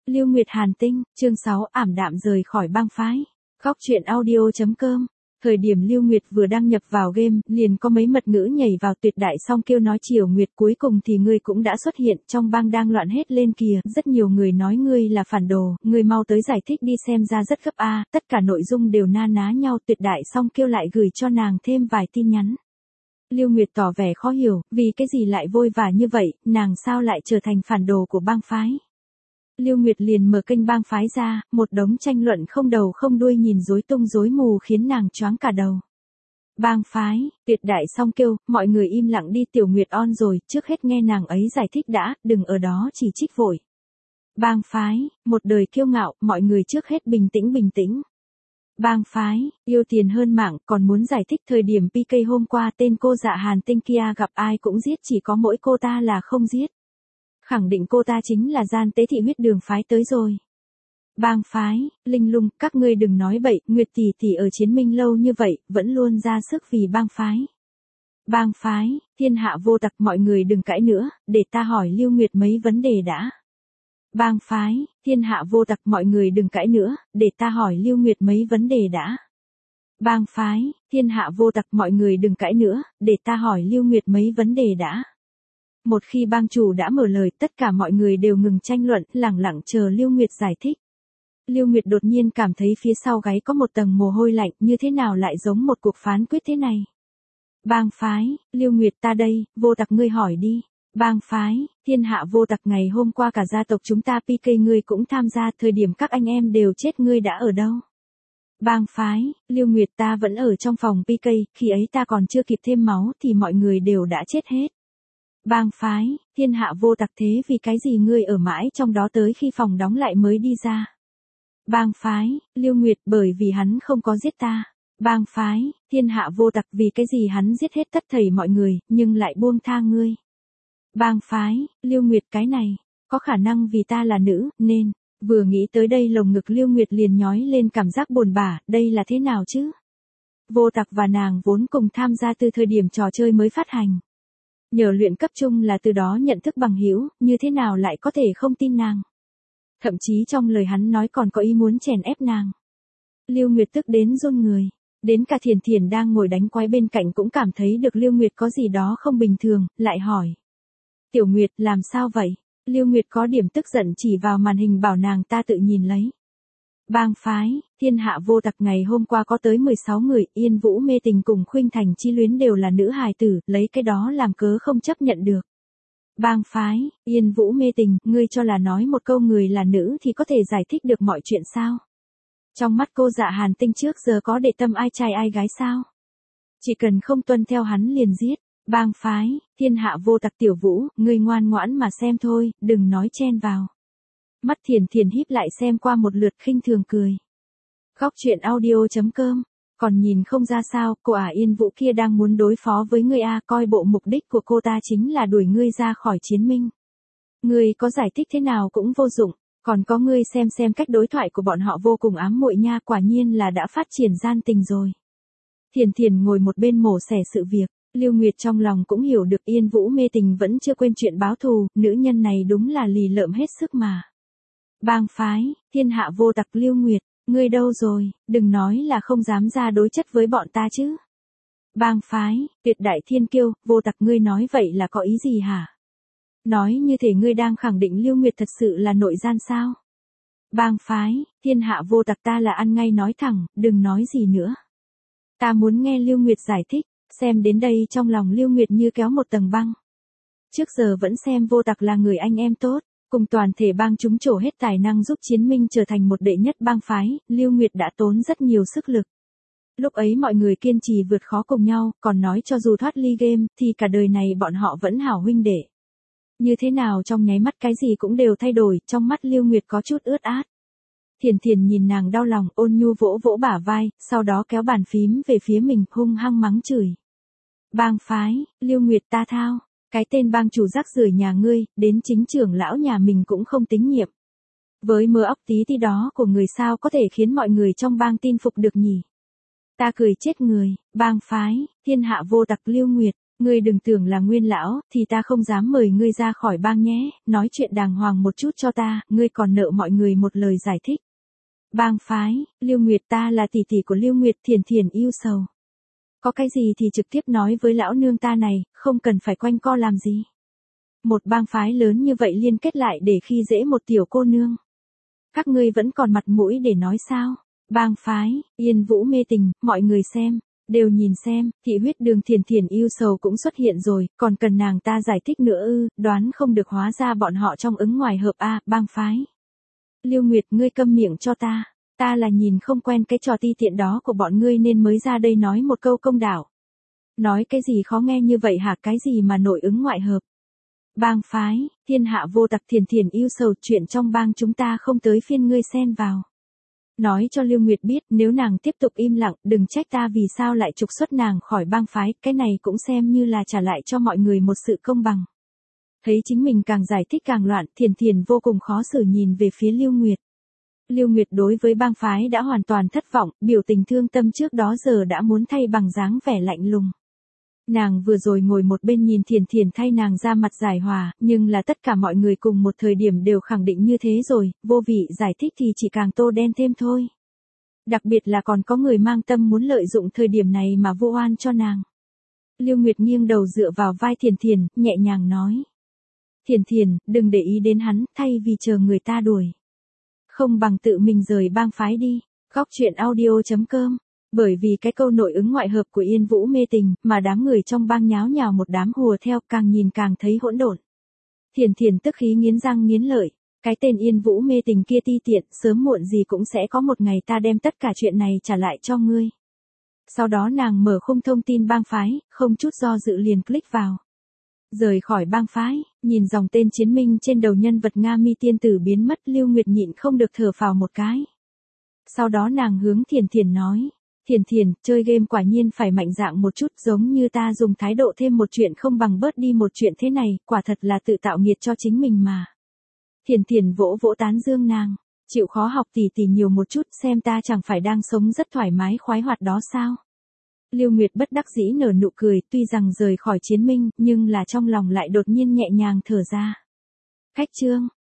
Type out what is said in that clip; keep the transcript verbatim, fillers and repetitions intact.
Lưu Nguyệt Hàn Tinh, chương sáu ảm đạm rời khỏi bang phái. Góc truyện audio.com. Thời điểm Lưu Nguyệt vừa đăng nhập vào game, liền có mấy mật ngữ nhảy vào tuyệt đại song kêu nói Triều Nguyệt cuối cùng thì ngươi cũng đã xuất hiện, trong bang đang loạn hết lên kìa, rất nhiều người nói ngươi là phản đồ, ngươi mau tới giải thích đi xem ra rất gấp a, tất cả nội dung đều na ná nhau, tuyệt đại song kêu lại gửi cho nàng thêm vài tin nhắn. Lưu Nguyệt tỏ vẻ khó hiểu, vì cái gì lại vội vã như vậy, nàng sao lại trở thành phản đồ của bang phái. Lưu Nguyệt liền mở kênh bang phái ra, một đống tranh luận không đầu không đuôi nhìn rối tung rối mù khiến nàng choáng cả đầu. Bang phái, tuyệt đại song kêu, mọi người im lặng đi, Tiểu Nguyệt on rồi, trước hết nghe nàng ấy giải thích đã, đừng ở đó chỉ trích vội. Bang phái, một đời kiêu ngạo, mọi người trước hết bình tĩnh bình tĩnh. Bang phái, yêu tiền hơn mạng, còn muốn giải thích thời điểm pê ca hôm qua tên cô dạ Hàn Tinh kia gặp ai cũng giết, chỉ có mỗi cô ta là không giết. Khẳng định cô ta chính là gian tế thị huyết đường phái tới rồi. Bang phái, Linh Lung, các ngươi đừng nói bậy, Nguyệt tỷ tỷ ở Chiến Minh lâu như vậy, vẫn luôn ra sức vì bang phái. Bang phái, thiên hạ vô tặc, mọi người đừng cãi nữa, để ta hỏi Lưu Nguyệt mấy vấn đề đã. Bang phái, thiên hạ vô tặc, mọi người đừng cãi nữa, để ta hỏi Lưu Nguyệt mấy vấn đề đã. Bang phái, thiên hạ vô tặc, mọi người đừng cãi nữa, để ta hỏi Lưu Nguyệt mấy vấn đề đã. Một khi bang chủ đã mở lời, tất cả mọi người đều ngừng tranh luận, lẳng lặng chờ Lưu Nguyệt giải thích. Lưu Nguyệt đột nhiên cảm thấy phía sau gáy có một tầng mồ hôi lạnh, như thế nào lại giống một cuộc phán quyết thế này. Bang phái, Lưu Nguyệt ta đây, vô tặc ngươi hỏi đi. Bang phái, thiên hạ vô tặc, ngày hôm qua cả gia tộc chúng ta pê ca ngươi cũng tham gia, thời điểm các anh em đều chết ngươi đã ở đâu. Bang phái, Lưu Nguyệt ta vẫn ở trong phòng pê ca, khi ấy ta còn chưa kịp thêm máu thì mọi người đều đã chết hết. Bang phái, thiên hạ vô tặc, thế vì cái gì ngươi ở mãi trong đó tới khi phòng đóng lại mới đi ra. Bang phái, Lưu Nguyệt bởi vì hắn không có giết ta. Bang phái, thiên hạ vô tặc, vì cái gì hắn giết hết tất thảy mọi người, nhưng lại buông tha ngươi. Bang phái, Lưu Nguyệt cái này, có khả năng vì ta là nữ, nên, vừa nghĩ tới đây lồng ngực Lưu Nguyệt liền nhói lên cảm giác buồn bã, đây là thế nào chứ? Vô tặc và nàng vốn cùng tham gia từ thời điểm trò chơi mới phát hành. Nhờ luyện cấp chung là từ đó nhận thức bằng hữu, như thế nào lại có thể không tin nàng. Thậm chí trong lời hắn nói còn có ý muốn chèn ép nàng. Lưu Nguyệt tức đến run người. Đến cả Thiền Thiền đang ngồi đánh quái bên cạnh cũng cảm thấy được Lưu Nguyệt có gì đó không bình thường, lại hỏi. Tiểu Nguyệt làm sao vậy? Lưu Nguyệt có điểm tức giận chỉ vào màn hình bảo nàng ta tự nhìn lấy. Bang phái, thiên hạ vô tặc, ngày hôm qua có tới mười sáu người, Yên Vũ Mê Tình cùng Khuynh Thành Chi Luyến đều là nữ hài tử, lấy cái đó làm cớ không chấp nhận được. Bang phái, Yên Vũ Mê Tình, ngươi cho là nói một câu người là nữ thì có thể giải thích được mọi chuyện sao? Trong mắt cô dạ Hàn Tinh trước giờ có để tâm ai trai ai gái sao? Chỉ cần không tuân theo hắn liền giết. Bang phái, thiên hạ vô tặc, Tiểu Vũ, ngươi ngoan ngoãn mà xem thôi, đừng nói chen vào. Mắt Thiền Thiền híp lại xem qua một lượt khinh thường cười. Góc truyện audio.com. Còn nhìn không ra sao, cô ả Yên Vũ kia đang muốn đối phó với ngươi a, coi bộ mục đích của cô ta chính là đuổi ngươi ra khỏi Chiến Minh. Ngươi có giải thích thế nào cũng vô dụng, còn có ngươi xem xem cách đối thoại của bọn họ vô cùng ám muội nha, quả nhiên là đã phát triển gian tình rồi. Thiền Thiền ngồi một bên mổ xẻ sự việc. Lưu Nguyệt trong lòng cũng hiểu được Yên Vũ Mê Tình vẫn chưa quên chuyện báo thù, nữ nhân này đúng là lì lợm hết sức mà. Bang phái, thiên hạ vô tặc, Lưu Nguyệt, ngươi đâu rồi, đừng nói là không dám ra đối chất với bọn ta chứ. Bang phái, tuyệt đại thiên kiêu, vô tặc, ngươi nói vậy là có ý gì hả? Nói như thể ngươi đang khẳng định Lưu Nguyệt thật sự là nội gian sao? Bang phái, thiên hạ vô tặc, ta là ăn ngay nói thẳng, đừng nói gì nữa. Ta muốn nghe Lưu Nguyệt giải thích. Xem đến đây trong lòng Lưu Nguyệt như kéo một tầng băng. Trước giờ vẫn xem vô tặc là người anh em tốt, cùng toàn thể bang chúng trổ hết tài năng giúp Chiến Minh trở thành một đệ nhất bang phái, Lưu Nguyệt đã tốn rất nhiều sức lực. Lúc ấy mọi người kiên trì vượt khó cùng nhau, còn nói cho dù thoát ly game, thì cả đời này bọn họ vẫn hảo huynh đệ. Như thế nào trong nháy mắt cái gì cũng đều thay đổi, trong mắt Lưu Nguyệt có chút ướt át. Thiền Thiền nhìn nàng đau lòng, ôn nhu vỗ vỗ bả vai, sau đó kéo bàn phím về phía mình, hung hăng mắng chửi. Bang phái, Lưu Nguyệt ta thao, cái tên bang chủ rác rưởi nhà ngươi, đến chính trưởng lão nhà mình cũng không tín nhiệm. Với mơ óc tí tí đó của người sao có thể khiến mọi người trong bang tin phục được nhỉ? Ta cười chết người, bang phái, thiên hạ vô tặc, Lưu Nguyệt, Ngươi đừng tưởng là Nguyên lão, thì ta không dám mời ngươi ra khỏi bang nhé, nói chuyện đàng hoàng một chút cho ta, ngươi còn nợ mọi người một lời giải thích. Bang phái, Lưu Nguyệt ta là tỷ tỷ của Lưu Nguyệt, Thiền Thiền yêu sầu. Có cái gì thì trực tiếp nói với lão nương ta này, không cần phải quanh co làm gì. Một bang phái lớn như vậy liên kết lại để khi dễ một tiểu cô nương. Các ngươi vẫn còn mặt mũi để nói sao? Bang phái, Yên Vũ mê tình, mọi người xem, đều nhìn xem, thị huyết đường Thiền Thiền yêu sầu cũng xuất hiện rồi, còn cần nàng ta giải thích nữa ư, đoán không được hóa ra bọn họ trong ứng ngoài hợp a, bang phái. Lưu Nguyệt ngươi câm miệng cho ta, ta là nhìn không quen cái trò ti tiện đó của bọn ngươi nên mới ra đây nói một câu công đạo. Nói cái gì khó nghe như vậy hả, cái gì mà nội ứng ngoại hợp. Bang phái, thiên hạ vô tặc, Thiền Thiền yêu sầu, chuyện trong bang chúng ta không tới phiên ngươi xen vào. Nói cho Lưu Nguyệt biết nếu nàng tiếp tục im lặng, đừng trách ta vì sao lại trục xuất nàng khỏi bang phái, cái này cũng xem như là trả lại cho mọi người một sự công bằng. Thấy chính mình càng giải thích càng loạn, Thiền Thiền vô cùng khó xử nhìn về phía Lưu Nguyệt. Lưu Nguyệt đối với bang phái đã hoàn toàn thất vọng, biểu tình thương tâm trước đó giờ đã muốn thay bằng dáng vẻ lạnh lùng. Nàng vừa rồi ngồi một bên nhìn Thiền Thiền thay nàng ra mặt giải hòa, nhưng là tất cả mọi người cùng một thời điểm đều khẳng định như thế rồi, vô vị giải thích thì chỉ càng tô đen thêm thôi. Đặc biệt là còn có người mang tâm muốn lợi dụng thời điểm này mà vu oan cho nàng. Lưu Nguyệt nghiêng đầu dựa vào vai Thiền Thiền, nhẹ nhàng nói. Thiền Thiền, đừng để ý đến hắn, thay vì chờ người ta đuổi. Không bằng tự mình rời bang phái đi. Góc truyện audio chấm com. Bởi vì cái câu nội ứng ngoại hợp của Yên Vũ mê tình, mà đám người trong bang nháo nhào một đám hùa theo, càng nhìn càng thấy hỗn độn. Thiền Thiền tức khí nghiến răng nghiến lợi. Cái tên Yên Vũ mê tình kia ti tiện, sớm muộn gì cũng sẽ có một ngày ta đem tất cả chuyện này trả lại cho ngươi. Sau đó nàng mở khung thông tin bang phái, không chút do dự liền click vào. Rời khỏi bang phái, nhìn dòng tên chiến minh trên đầu nhân vật Nga Mi tiên tử biến mất, Lưu Nguyệt nhịn không được thở phào một cái. Sau đó nàng hướng Thiền Thiền nói, Thiền Thiền, chơi game quả nhiên phải mạnh dạn một chút, giống như ta dùng thái độ thêm một chuyện không bằng bớt đi một chuyện thế này, quả thật là tự tạo nghiệt cho chính mình mà. Thiền Thiền vỗ vỗ tán dương nàng, chịu khó học tỉ tỉ nhiều một chút, xem ta chẳng phải đang sống rất thoải mái khoái hoạt đó sao. Lưu Nguyệt bất đắc dĩ nở nụ cười, tuy rằng rời khỏi chiến minh, nhưng là trong lòng lại đột nhiên nhẹ nhàng thở ra. Khách chương.